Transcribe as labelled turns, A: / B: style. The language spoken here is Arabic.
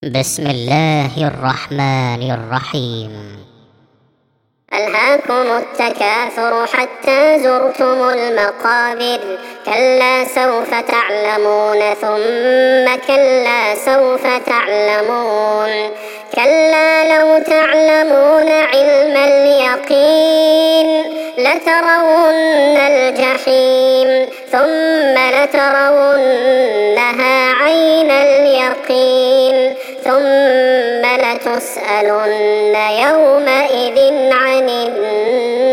A: بسم الله الرحمن الرحيم.
B: ألهاكم التكاثر حتى زرتم المقابر كلا سوف تعلمون ثم كلا سوف تعلمون كلا لو تعلمون علم اليقين لترون الجحيم ثم لترونها عين اليقين ثم لتسألن يومئذ عن النعيم.